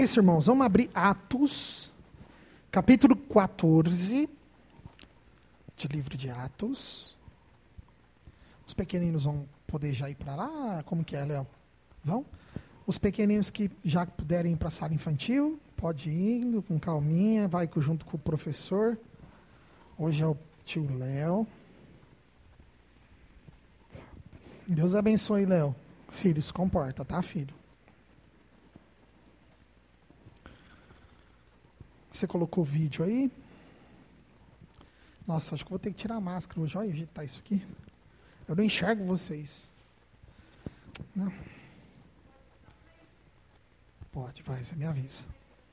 Isso, irmãos, vamos abrir Atos, capítulo 14, de livro de Atos. Os pequeninos vão poder já ir para lá? Como que é, Léo? Vão? Os pequeninos que já puderem ir para a sala infantil, pode ir indo com calminha, vai junto com o professor. Hoje é o tio Léo. Deus abençoe, Léo. Filho, se comporta, tá, filho? Você colocou o vídeo aí? Nossa, acho que vou ter que tirar a máscara hoje. Olha, agitar isso aqui. Eu não enxergo vocês. Não. Pode, vai, você me avisa.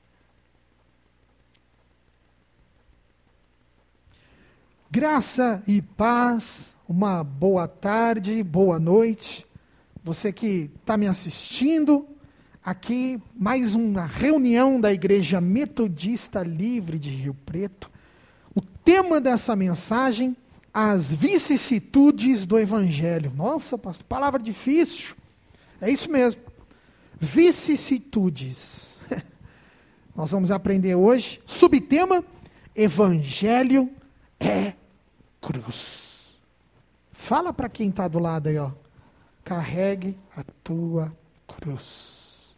Graça e paz, uma boa tarde, boa noite. Você que está me assistindo, aqui mais uma reunião da Igreja Metodista Livre de Rio Preto. O tema dessa mensagem, as vicissitudes do Evangelho. Nossa, pastor, palavra difícil. É isso mesmo. Vicissitudes. Nós vamos aprender hoje, subtema, Evangelho é cruz. Fala para quem está do lado aí, ó. Carregue a tua cruz.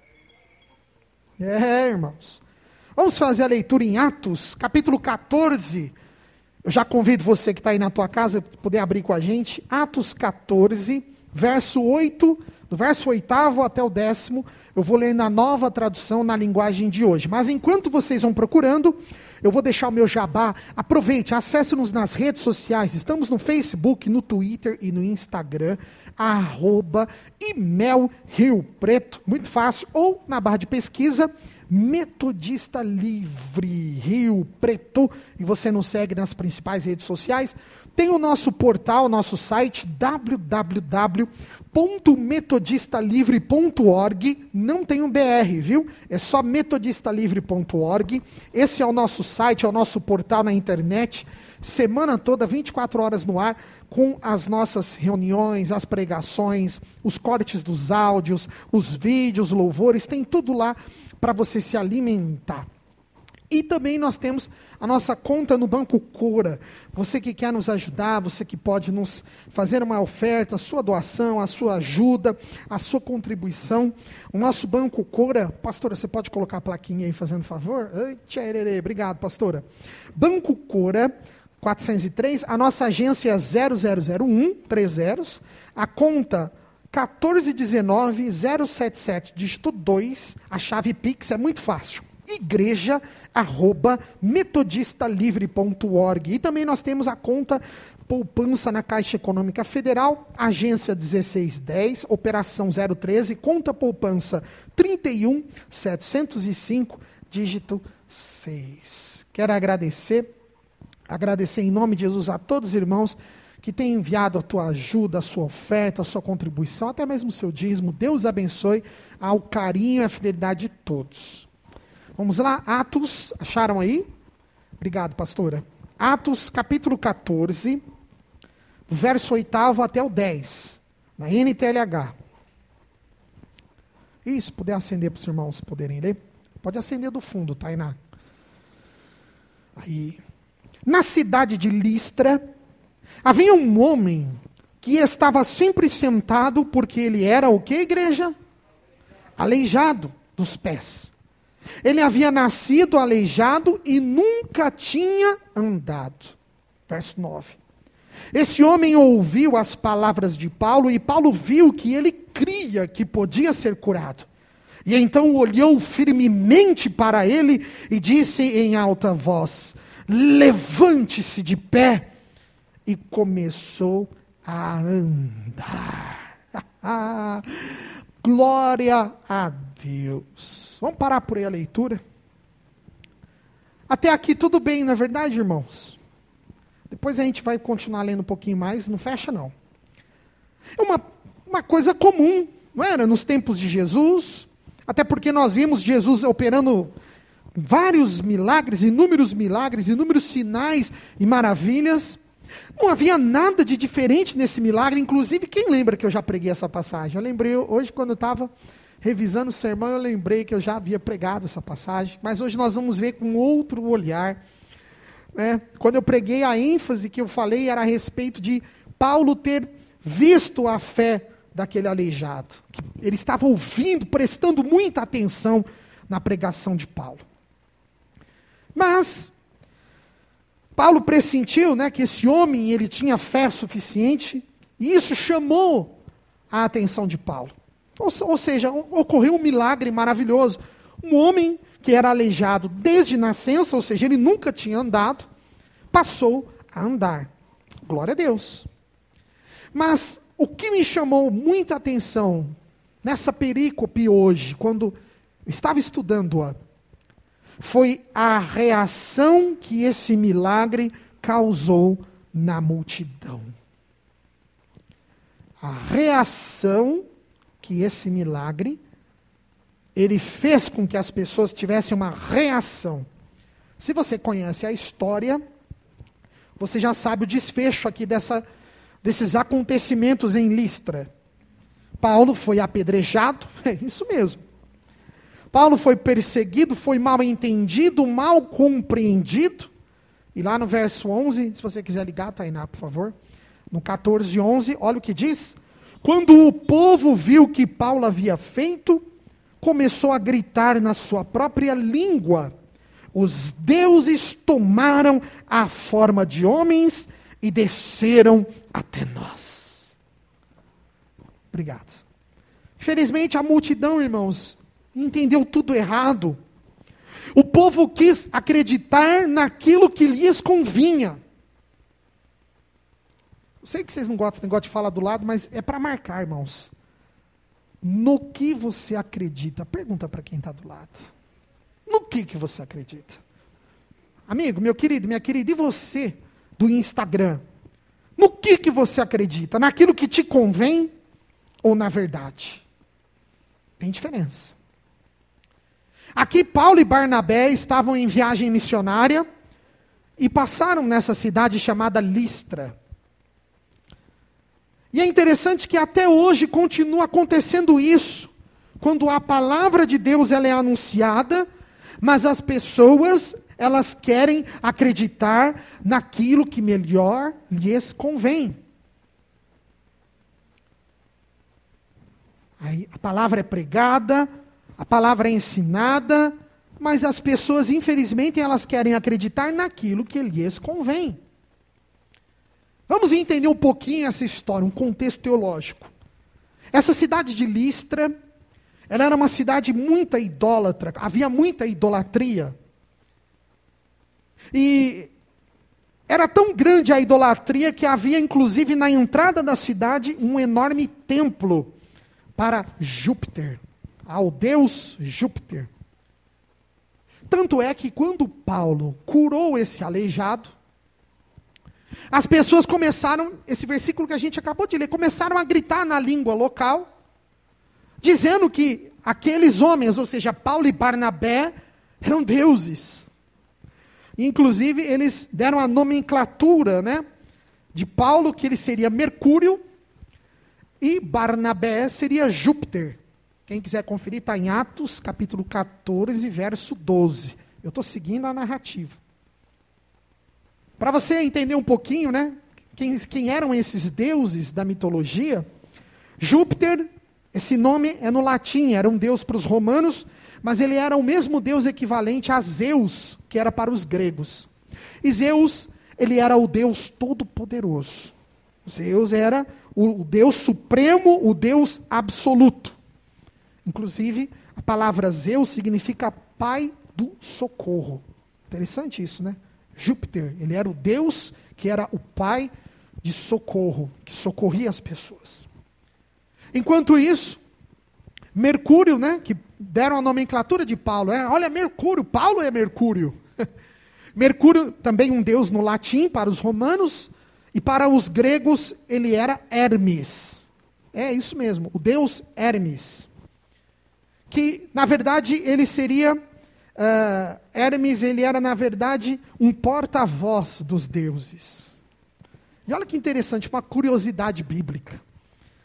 Irmãos. Vamos fazer a leitura em Atos, capítulo 14. Eu já convido você que está aí na tua casa, poder abrir com a gente. Atos 14, verso 8, do verso 8º até o 10º. Eu vou ler na nova tradução, na linguagem de hoje. Mas enquanto vocês vão procurando, eu vou deixar o meu jabá. Aproveite, acesse-nos nas redes sociais. Estamos no Facebook, no Twitter e no Instagram. @ImelRioPreto, muito fácil. Ou na barra de pesquisa, Metodista Livre Rio Preto. E você nos segue nas principais redes sociais. Tem o nosso portal, nosso site, www.metodistalivre.org. Não tem um BR, viu? É só metodistalivre.org. Esse é o nosso site, é o nosso portal na internet. Semana toda, 24 horas no ar, com as nossas reuniões, as pregações, os cortes dos áudios, os vídeos, louvores, tem tudo lá para você se alimentar. E também nós temos a nossa conta no Banco Cora. Você que quer nos ajudar, você que pode nos fazer uma oferta, a sua doação, a sua ajuda, a sua contribuição. O nosso Banco Cora, pastora, você pode colocar a plaquinha aí fazendo favor? Obrigado, pastora. Banco Cora, 403, a nossa agência é 0001, 30, a conta 1419-077, dígito 2, a chave Pix é muito fácil. igreja@metodistalivre.org. E também nós temos a conta poupança na Caixa Econômica Federal, agência 1610, operação 013, conta poupança 31705, dígito 6. Quero agradecer em nome de Jesus a todos os irmãos que têm enviado a tua ajuda, a sua oferta, a sua contribuição, até mesmo o seu dízimo. Deus abençoe ao carinho e à fidelidade de todos. Vamos lá, Atos, acharam aí? Obrigado, pastora. Atos, capítulo 14, verso 8º até o 10, na NTLH. Isso, puder acender para os irmãos poderem ler. Pode acender do fundo, Tainá. Aí. Na cidade de Listra, havia um homem que estava sempre sentado, porque ele era o que, igreja? Aleijado dos pés. Ele havia nascido aleijado e nunca tinha andado. Verso 9. Esse homem ouviu as palavras de Paulo e Paulo viu que ele cria que podia ser curado. E então olhou firmemente para ele e disse em alta voz: levante-se de pé. E começou a andar. Glória a Deus. Vamos parar por aí a leitura? Até aqui tudo bem, não é verdade, irmãos? Depois a gente vai continuar lendo um pouquinho mais, não fecha não. É uma coisa comum, não era? Nos tempos de Jesus, até porque nós vimos Jesus operando vários milagres, inúmeros sinais e maravilhas. Não havia nada de diferente nesse milagre. Inclusive, quem lembra que eu já preguei essa passagem? Eu lembrei hoje quando eu estava revisando o sermão, eu lembrei que eu já havia pregado essa passagem, mas hoje nós vamos ver com outro olhar. Quando eu preguei, a ênfase que eu falei era a respeito de Paulo ter visto a fé daquele aleijado. Ele estava ouvindo, prestando muita atenção na pregação de Paulo. Mas Paulo pressentiu, que esse homem ele tinha fé suficiente, e isso chamou a atenção de Paulo. Ou seja, ocorreu um milagre maravilhoso. Um homem que era aleijado desde nascença, ou seja, ele nunca tinha andado, passou a andar. Glória a Deus. Mas o que me chamou muita atenção nessa perícope hoje, quando eu estava estudando-a, foi a reação que esse milagre causou na multidão. A reação que esse milagre, ele fez com que as pessoas tivessem uma reação. Se você conhece a história, você já sabe o desfecho aqui desses acontecimentos em Listra. Paulo foi apedrejado, é isso mesmo. Paulo foi perseguido, foi mal entendido, mal compreendido. E lá no verso 11, se você quiser ligar, Tainá, por favor. No 14:11, olha o que diz. Quando o povo viu o que Paulo havia feito, começou a gritar na sua própria língua. Os deuses tomaram a forma de homens e desceram até nós. Obrigado. Infelizmente, a multidão, irmãos, entendeu tudo errado. O povo quis acreditar naquilo que lhes convinha. Eu sei que vocês não gostam desse negócio de falar do lado, mas é para marcar, irmãos. No que você acredita? Pergunta para quem está do lado. No que você acredita? Amigo, meu querido, minha querida, e você do Instagram? No que você acredita? Naquilo que te convém ou na verdade? Tem diferença. Aqui Paulo e Barnabé estavam em viagem missionária e passaram nessa cidade chamada Listra. E é interessante que até hoje continua acontecendo isso, quando a palavra de Deus ela é anunciada, mas as pessoas, elas querem acreditar naquilo que melhor lhes convém. Aí a palavra é pregada, a palavra é ensinada, mas as pessoas, infelizmente, elas querem acreditar naquilo que lhes convém. Vamos entender um pouquinho essa história, um contexto teológico. Essa cidade de Listra, ela era uma cidade muito idólatra, havia muita idolatria. E era tão grande a idolatria que havia, inclusive, na entrada da cidade, um enorme templo para Júpiter, ao deus Júpiter. Tanto é que quando Paulo curou esse aleijado, as pessoas começaram, esse versículo que a gente acabou de ler, começaram a gritar na língua local, dizendo que aqueles homens, ou seja, Paulo e Barnabé, eram deuses. Inclusive, eles deram a nomenclatura, de Paulo, que ele seria Mercúrio, e Barnabé seria Júpiter. Quem quiser conferir, está em Atos, capítulo 14, verso 12. Eu estou seguindo a narrativa. Para você entender um pouquinho, quem eram esses deuses da mitologia, Júpiter, esse nome é no latim, era um deus para os romanos, mas ele era o mesmo deus equivalente a Zeus, que era para os gregos. E Zeus, ele era o Deus todo-poderoso. Zeus era o Deus supremo, o Deus absoluto. Inclusive, a palavra Zeus significa pai do socorro. Interessante isso, Júpiter, ele era o Deus que era o pai de socorro, que socorria as pessoas. Enquanto isso, Mercúrio, que deram a nomenclatura de Paulo, olha, Mercúrio, Paulo é Mercúrio. Mercúrio, também um deus no latim para os romanos, e para os gregos ele era Hermes. É isso mesmo, o deus Hermes. Que, na verdade, ele seria... Hermes, ele era, na verdade, um porta-voz dos deuses. E olha que interessante, uma curiosidade bíblica.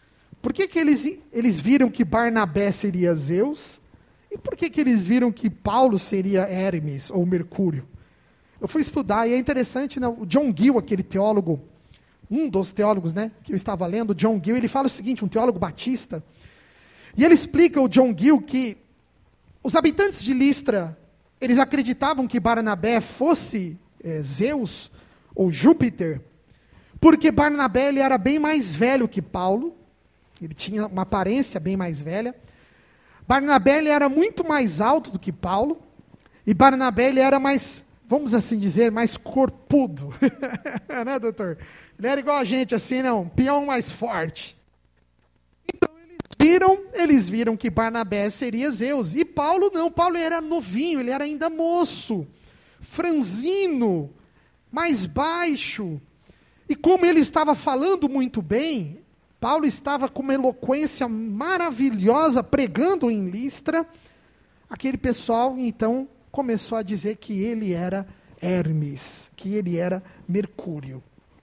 Por que eles viram que Barnabé seria Zeus? E por que eles viram que Paulo seria Hermes ou Mercúrio? Eu fui estudar e é interessante, né? O John Gill, aquele teólogo, um dos teólogos, né, que eu estava lendo, John Gill, ele fala o seguinte, um teólogo batista, e ele explica, o John Gill, que os habitantes de Listra, eles acreditavam que Barnabé fosse Zeus ou Júpiter, porque Barnabé ele era bem mais velho que Paulo, ele tinha uma aparência bem mais velha. Barnabé ele era muito mais alto do que Paulo, e Barnabé ele era mais, vamos assim dizer, mais corpudo. Né, doutor? Ele era igual a gente, assim, né, um peão mais forte. Então eles viram que Barnabé seria Zeus, e Paulo não, Paulo era novinho, ele era ainda moço, franzino, mais baixo. E como ele estava falando muito bem, Paulo estava com uma eloquência maravilhosa, pregando em Listra, aquele pessoal, então, começou a dizer que ele era Hermes, que ele era Mercúrio.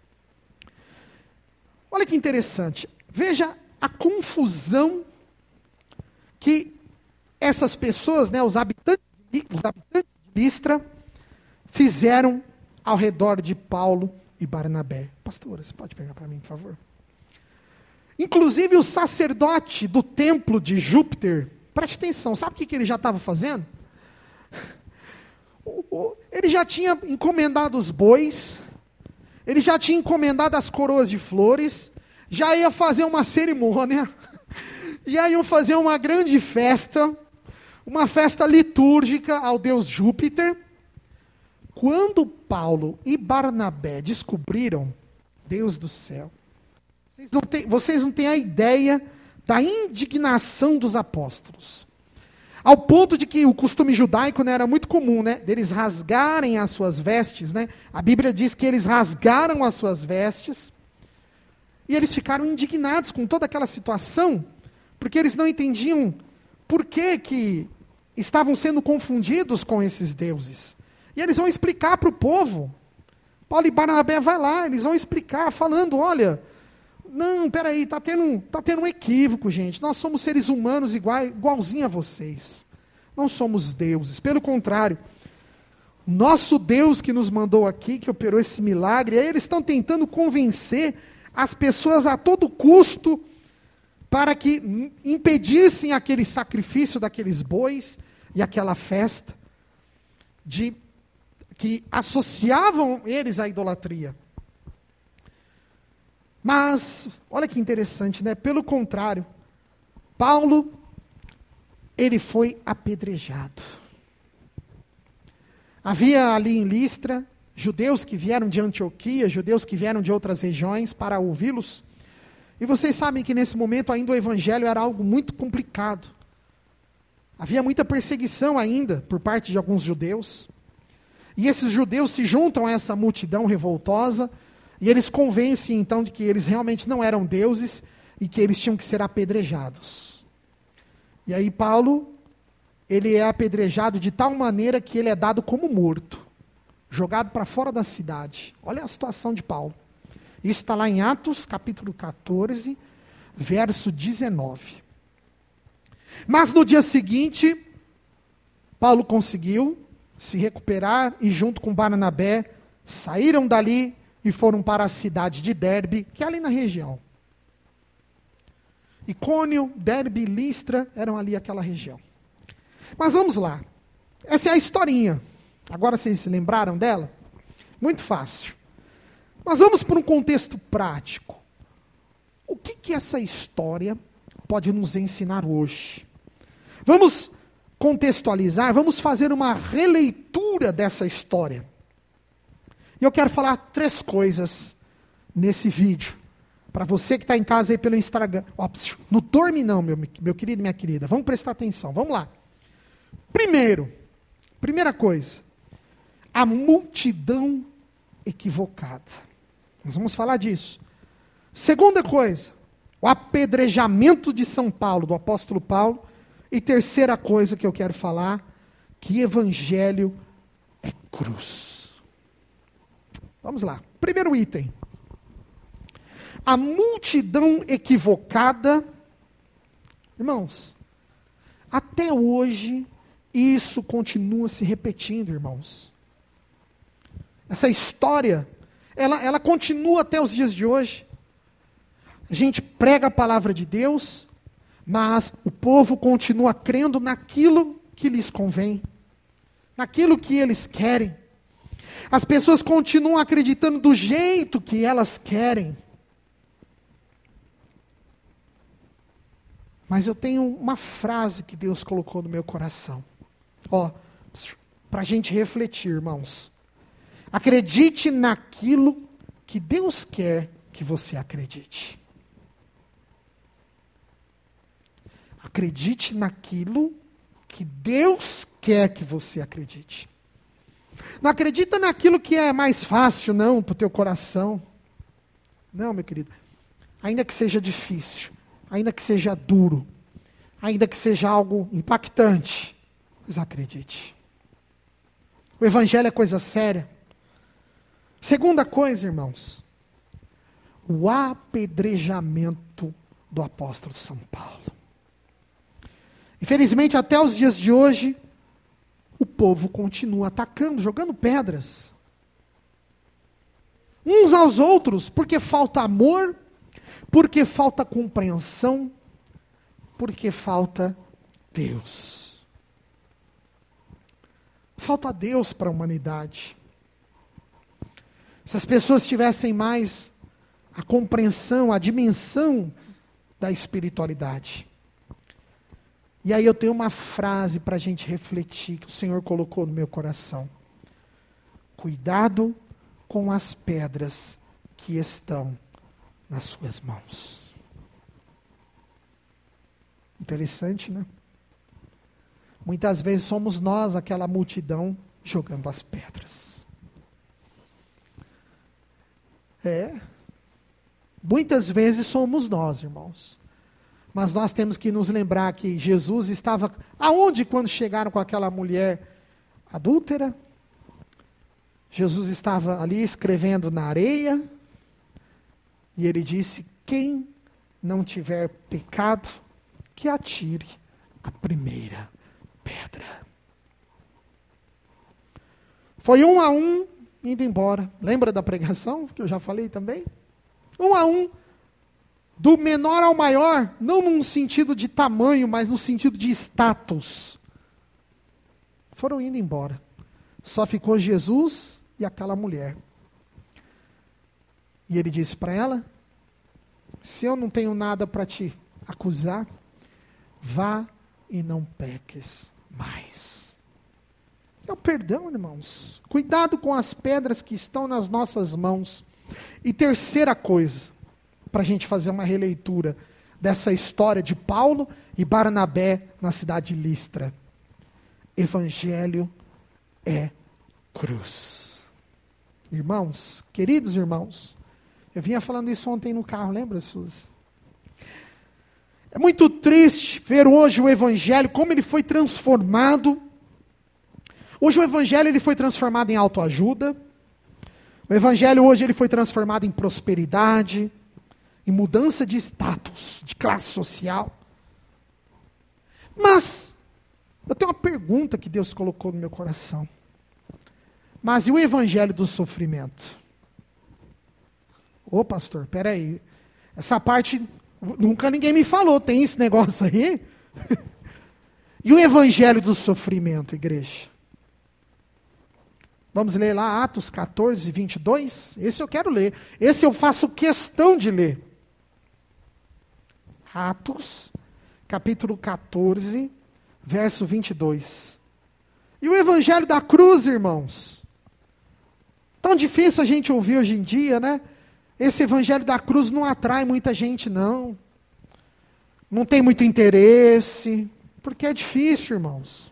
Olha que interessante, veja a confusão que essas pessoas, né, os habitantes de Listra, fizeram ao redor de Paulo e Barnabé. Pastora, você pode pegar para mim, por favor? Inclusive o sacerdote do templo de Júpiter, preste atenção, sabe o que ele já estava fazendo? Ele já tinha encomendado os bois, ele já tinha encomendado as coroas de flores, já ia fazer uma cerimônia, já iam fazer uma grande festa, uma festa litúrgica ao deus Júpiter. Quando Paulo e Barnabé descobriram, Deus do céu, vocês não têm a ideia da indignação dos apóstolos. Ao ponto de que o costume judaico, né, era muito comum, né, deles rasgarem as suas vestes, né? A Bíblia diz que eles rasgaram as suas vestes, e eles ficaram indignados com toda aquela situação, porque eles não entendiam por que estavam sendo confundidos com esses deuses. E eles vão explicar para o povo. Paulo e Barnabé vai lá, eles vão explicar, falando, olha, não, peraí, está tendo um equívoco, gente. Nós somos seres humanos igualzinho a vocês. Não somos deuses, pelo contrário. Nosso Deus que nos mandou aqui, que operou esse milagre, aí eles estão tentando convencer as pessoas a todo custo para que impedissem aquele sacrifício daqueles bois e aquela festa que associavam eles à idolatria. Mas, olha que interessante, né? Pelo contrário, Paulo, ele foi apedrejado. Havia ali em Listra, judeus que vieram de Antioquia, judeus que vieram de outras regiões para ouvi-los. E vocês sabem que nesse momento ainda o evangelho era algo muito complicado. Havia muita perseguição ainda por parte de alguns judeus. E esses judeus se juntam a essa multidão revoltosa, e eles convencem então de que eles realmente não eram deuses e que eles tinham que ser apedrejados. E aí Paulo, ele é apedrejado de tal maneira que ele é dado como morto, jogado para fora da cidade. Olha a situação de Paulo. Isso está lá em Atos, capítulo 14, verso 19. Mas no dia seguinte, Paulo conseguiu se recuperar e junto com Barnabé saíram dali e foram para a cidade de Derbe, que é ali na região. Icônio, Derbe, Listra, eram ali aquela região. Mas vamos lá. Essa é a historinha. Agora vocês se lembraram dela? Muito fácil. Mas vamos para um contexto prático. O que essa história pode nos ensinar hoje? Vamos contextualizar, vamos fazer uma releitura dessa história. E eu quero falar 3 coisas nesse vídeo. Para você que está em casa aí pelo Instagram. Não dorme não, meu querido e minha querida. Vamos prestar atenção. Vamos lá. Primeira coisa. A multidão equivocada. Nós vamos falar disso. Segunda coisa. O apedrejamento de São Paulo, do apóstolo Paulo. E terceira coisa que eu quero falar. Que evangelho é cruz. Vamos lá. Primeiro item. A multidão equivocada Irmãos, até hoje, isso continua se repetindo, irmãos. Essa história, ela continua até os dias de hoje. A gente prega a palavra de Deus, mas o povo continua crendo naquilo que lhes convém, naquilo que eles querem. As pessoas continuam acreditando do jeito que elas querem. Mas eu tenho uma frase que Deus colocou no meu coração. Para a gente refletir, irmãos. Acredite naquilo que Deus quer que você acredite. Acredite naquilo que Deus quer que você acredite. Não acredita naquilo que é mais fácil, não, para o teu coração. Não, meu querido. Ainda que seja difícil, ainda que seja duro, ainda que seja algo impactante, mas acredite. O evangelho é coisa séria. Segunda coisa, irmãos, o apedrejamento do apóstolo São Paulo. Infelizmente, até os dias de hoje, o povo continua atacando, jogando pedras. Uns aos outros, porque falta amor, porque falta compreensão, porque falta Deus. Falta Deus para a humanidade. Se as pessoas tivessem mais a compreensão, a dimensão da espiritualidade. E aí eu tenho uma frase para a gente refletir, que o Senhor colocou no meu coração. Cuidado com as pedras que estão nas suas mãos. Interessante, né? Muitas vezes somos nós, aquela multidão, jogando as pedras. Muitas vezes somos nós, irmãos. Mas nós temos que nos lembrar que Jesus estava aonde quando chegaram com aquela mulher adúltera? Jesus estava ali escrevendo na areia, e ele disse: quem não tiver pecado, que atire a primeira pedra. Foi um a um, indo embora. Lembra da pregação, que eu já falei também? Um a um, do menor ao maior, não num sentido de tamanho, mas no sentido de status. Foram indo embora. Só ficou Jesus e aquela mulher. E ele disse para ela: se eu não tenho nada para te acusar, vá e não peques mais. É o perdão, irmãos. Cuidado com as pedras que estão nas nossas mãos. E terceira coisa, para a gente fazer uma releitura dessa história de Paulo e Barnabé na cidade de Listra. Evangelho é cruz. Irmãos, queridos irmãos, eu vinha falando isso ontem no carro, lembra, Suzy? É muito triste ver hoje o Evangelho, como ele foi transformado. Hoje o Evangelho ele foi transformado em autoajuda. O Evangelho hoje ele foi transformado em prosperidade, em mudança de status, de classe social. Mas, eu tenho uma pergunta que Deus colocou no meu coração. Mas e o Evangelho do sofrimento? Ô pastor, peraí, essa parte nunca ninguém me falou, tem esse negócio aí? E o Evangelho do sofrimento, igreja? Vamos ler lá Atos 14, 22? Esse eu quero ler. Esse eu faço questão de ler. Atos, capítulo 14, verso 22. E o Evangelho da cruz, irmãos? Tão difícil a gente ouvir hoje em dia, né? Esse Evangelho da cruz não atrai muita gente, não. Não tem muito interesse. Porque é difícil, irmãos.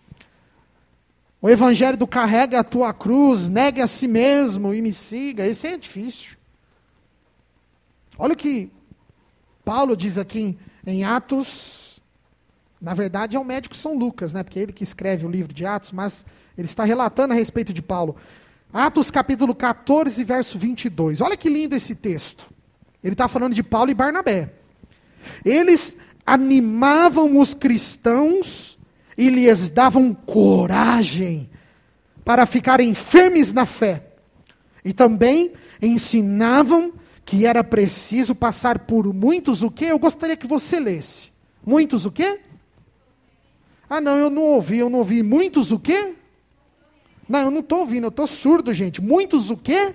O Evangelho do carrega a tua cruz, negue a si mesmo e me siga. Esse é difícil. Olha o que Paulo diz aqui em Atos. Na verdade é o médico São Lucas, né? Porque é ele que escreve o livro de Atos, mas ele está relatando a respeito de Paulo. Atos capítulo 14, verso 22. Olha que lindo esse texto. Ele está falando de Paulo e Barnabé. Eles animavam os cristãos e lhes davam coragem para ficarem firmes na fé. E também ensinavam que era preciso passar por muitos o quê? Eu gostaria que você lesse. Muitos o quê? Ah, não, eu não ouvi. Muitos o quê? Não, eu não estou ouvindo, eu estou surdo, gente. Muitos o quê?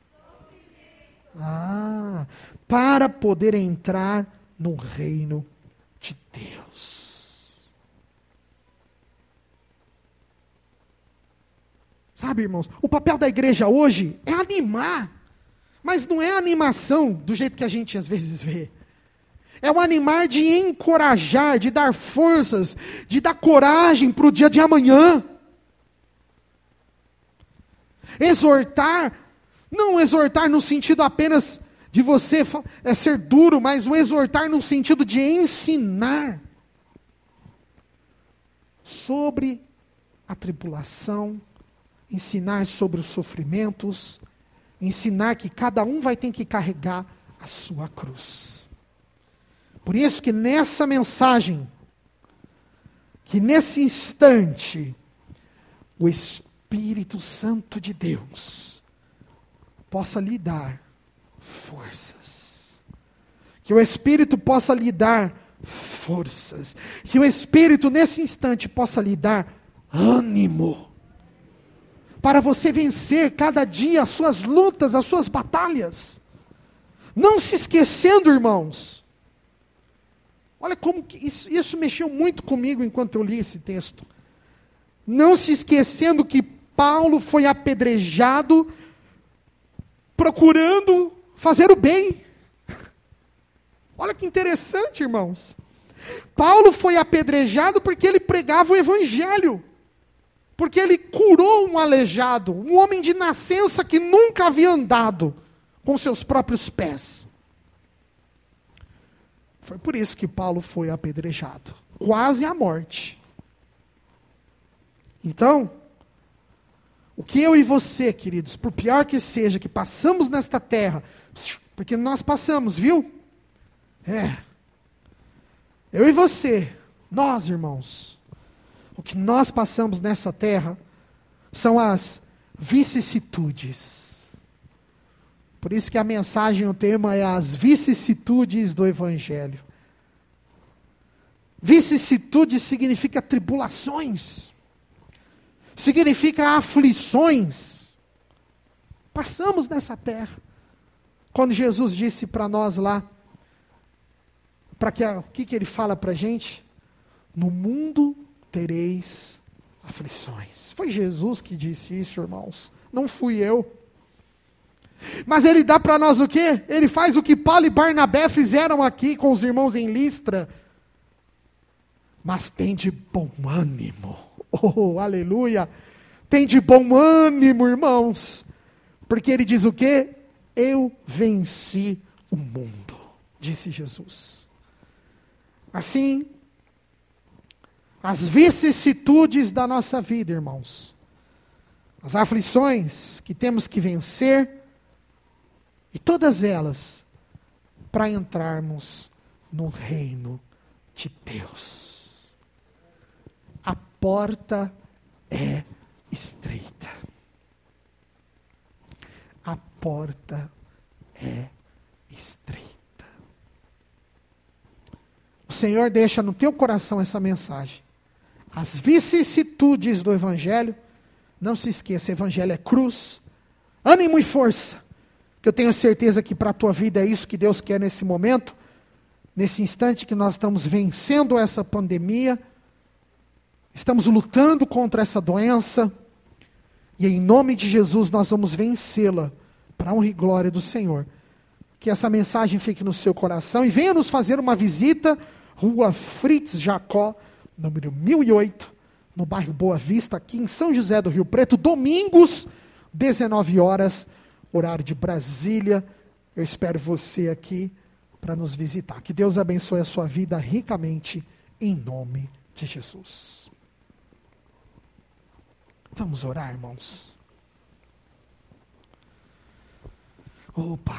Para poder entrar no reino de Deus. Sabe, irmãos, o papel da igreja hoje é animar. Mas não é animação do jeito que a gente às vezes vê. É um animar de encorajar, de dar forças, de dar coragem para o dia de amanhã. Exortar, não exortar no sentido apenas de você ser duro, mas o exortar no sentido de ensinar sobre a tribulação, ensinar sobre os sofrimentos, ensinar que cada um vai ter que carregar a sua cruz. Por isso que nessa mensagem, que nesse instante, o Espírito Santo de Deus possa lhe dar forças. Que o Espírito possa lhe dar forças. Que o Espírito nesse instante possa lhe dar ânimo. Para você vencer cada dia as suas lutas, as suas batalhas. Não se esquecendo, irmãos. Olha como que isso mexeu muito comigo enquanto eu li esse texto. Não se esquecendo que Paulo foi apedrejado procurando fazer o bem. Olha que interessante, irmãos. Paulo foi apedrejado porque ele pregava o evangelho. Porque ele curou um aleijado, um homem de nascença que nunca havia andado com seus próprios pés. Foi por isso que Paulo foi apedrejado, quase à morte. Então, o que eu e você, queridos, por pior que seja, que passamos nesta terra, porque nós passamos, viu? Eu e você, nós, irmãos, o que nós passamos nessa terra são as vicissitudes. Por isso que a mensagem, o tema é as vicissitudes do Evangelho. Vicissitudes significa tribulações. Significa aflições. Passamos nessa terra. Quando Jesus disse para nós lá, o que ele fala para a gente? No mundo tereis aflições. Foi Jesus que disse isso, irmãos. Não fui eu. Mas ele dá para nós o quê? Ele faz o que Paulo e Barnabé fizeram aqui com os irmãos em Listra. Mas tem de bom ânimo. Oh, aleluia. Tem de bom ânimo, irmãos. Porque ele diz o quê? Eu venci o mundo, disse Jesus. Assim, as vicissitudes da nossa vida, irmãos. As aflições que temos que vencer. E todas elas para entrarmos no reino de Deus. A porta é estreita. A porta é estreita. O Senhor deixa no teu coração essa mensagem. As vicissitudes do Evangelho, não se esqueça, Evangelho é cruz, ânimo e força. Que eu tenho certeza que para a tua vida é isso que Deus quer nesse momento, nesse instante que nós estamos vencendo essa pandemia, estamos lutando contra essa doença, e em nome de Jesus nós vamos vencê-la, para a honra e glória do Senhor. Que essa mensagem fique no seu coração, e venha nos fazer uma visita, Rua Fritz Jacó, número 1008, no bairro Boa Vista, aqui em São José do Rio Preto, domingos, 19 horas, horário de Brasília. Eu espero você aqui para nos visitar. Que Deus abençoe a sua vida ricamente, em nome de Jesus. Vamos orar, irmãos. Opa.